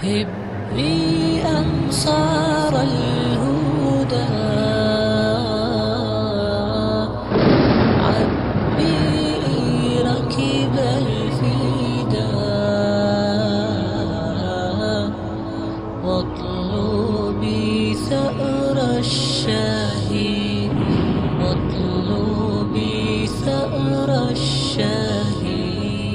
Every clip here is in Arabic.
هبي أنصار الهدى، عبي ركب الفدا، واطلبي ثأر الشهيد، واطلبي ثأر الشهيد.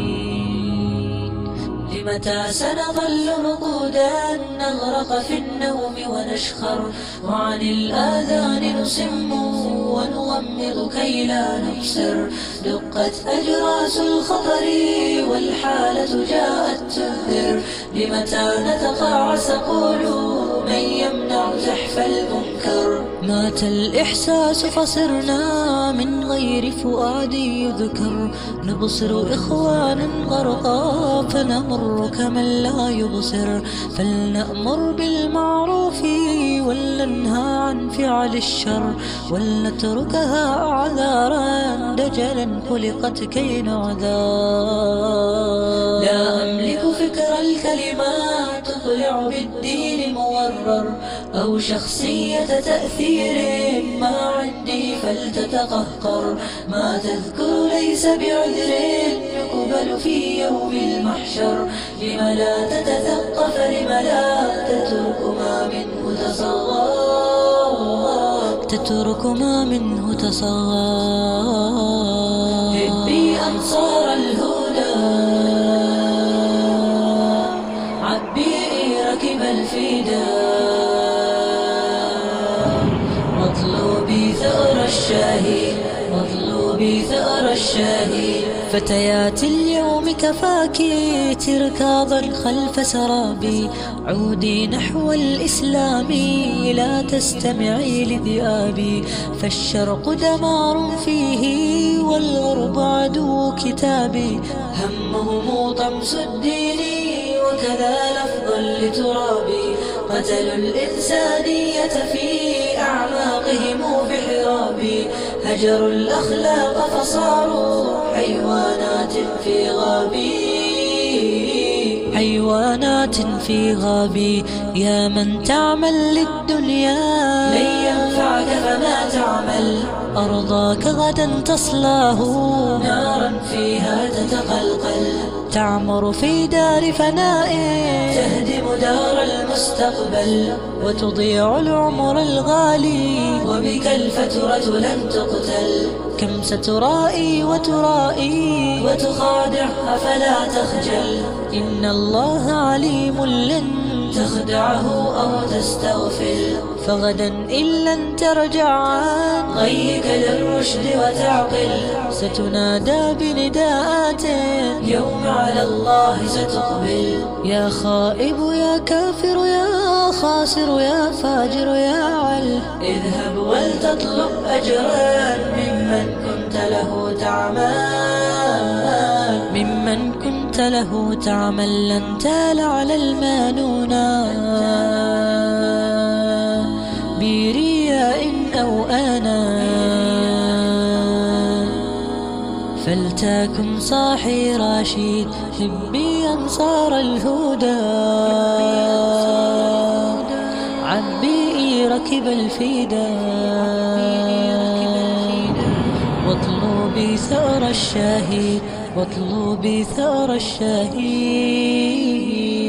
لمتى سنظل رقودا نغرق في النوم ونشخر، وعن الآذان نصم ونغمض كي لا نبصر. دقت أجراس الخطر والحالة جاءت تنذر، لمتى نتقاعس قولوا من يمنع زحف المنكر. مات الإحساس فصرنا من غير فؤاد يذكر، نبصر إخوانا غرقا فنمر كمن لا يبصر. فلنأمر بالمعروف ولننهى عن فعل الشر، ولنتركها أعذارا دجلا خلقت كي نعذر. لا أملك فكر الكلمات تطلع بالدين مورر، أو شخصية تأثير ما عندي فلتتقهقر. ما تذكر ليس بعذر يقبل في يوم المحشر. لم لا تتثقف، لم لا تترك ما منه تصغر، تترك ما منه تصغر. هبي أنصار الهدى، عبي ركب الفدا، واطلبي ثأر الشهيد، واطلبي ثأر الشهيد. فتيات اليوم كفاكي تركاضا خلف سرابي، عودي نحو الإسلام لا تستمعي لذئابي. فالشرق دمار فيه والغرب عدو كتابي، همهم طمس الدين وكذا لفظا لترابي. قتلوا الإنسانية في أعماقهم بحرابي، هجروا الأخلاق فصاروا حيوانات في غابي، حيوانات في غابي. يا من تعمل للدنيا لن ينفعك فما تعمل، أرضاك غدا تصلاه نارا فيها تتقلقل. تعمر في دار فناء تهدم دار المستقبل، وتضيع العمر الغالي وبك الفترة لن تقتل. كم سترائي وترائي وتخادع أفلا تخجل، إن الله عليم لن تخدعه أو تستغفل. فغدا إن لن ترجع عن غيك للرشد وتعقل، ستنادى بنداءات يوم على الله ستقبل. يا خائب يا كافر يا خاسر يا فاجر يا عل، اذهب ولتطلب أجرا ممن كنت له تعمل، ممن كنت له تعمل. لن تال على المانونا برياء أو أنا، فلتكن صاحي رشيد. هبي أنصار الهدى، عبي ركب الفدا، واطلبي ثأر الشهيد، واطلبي ثأر الشهيد.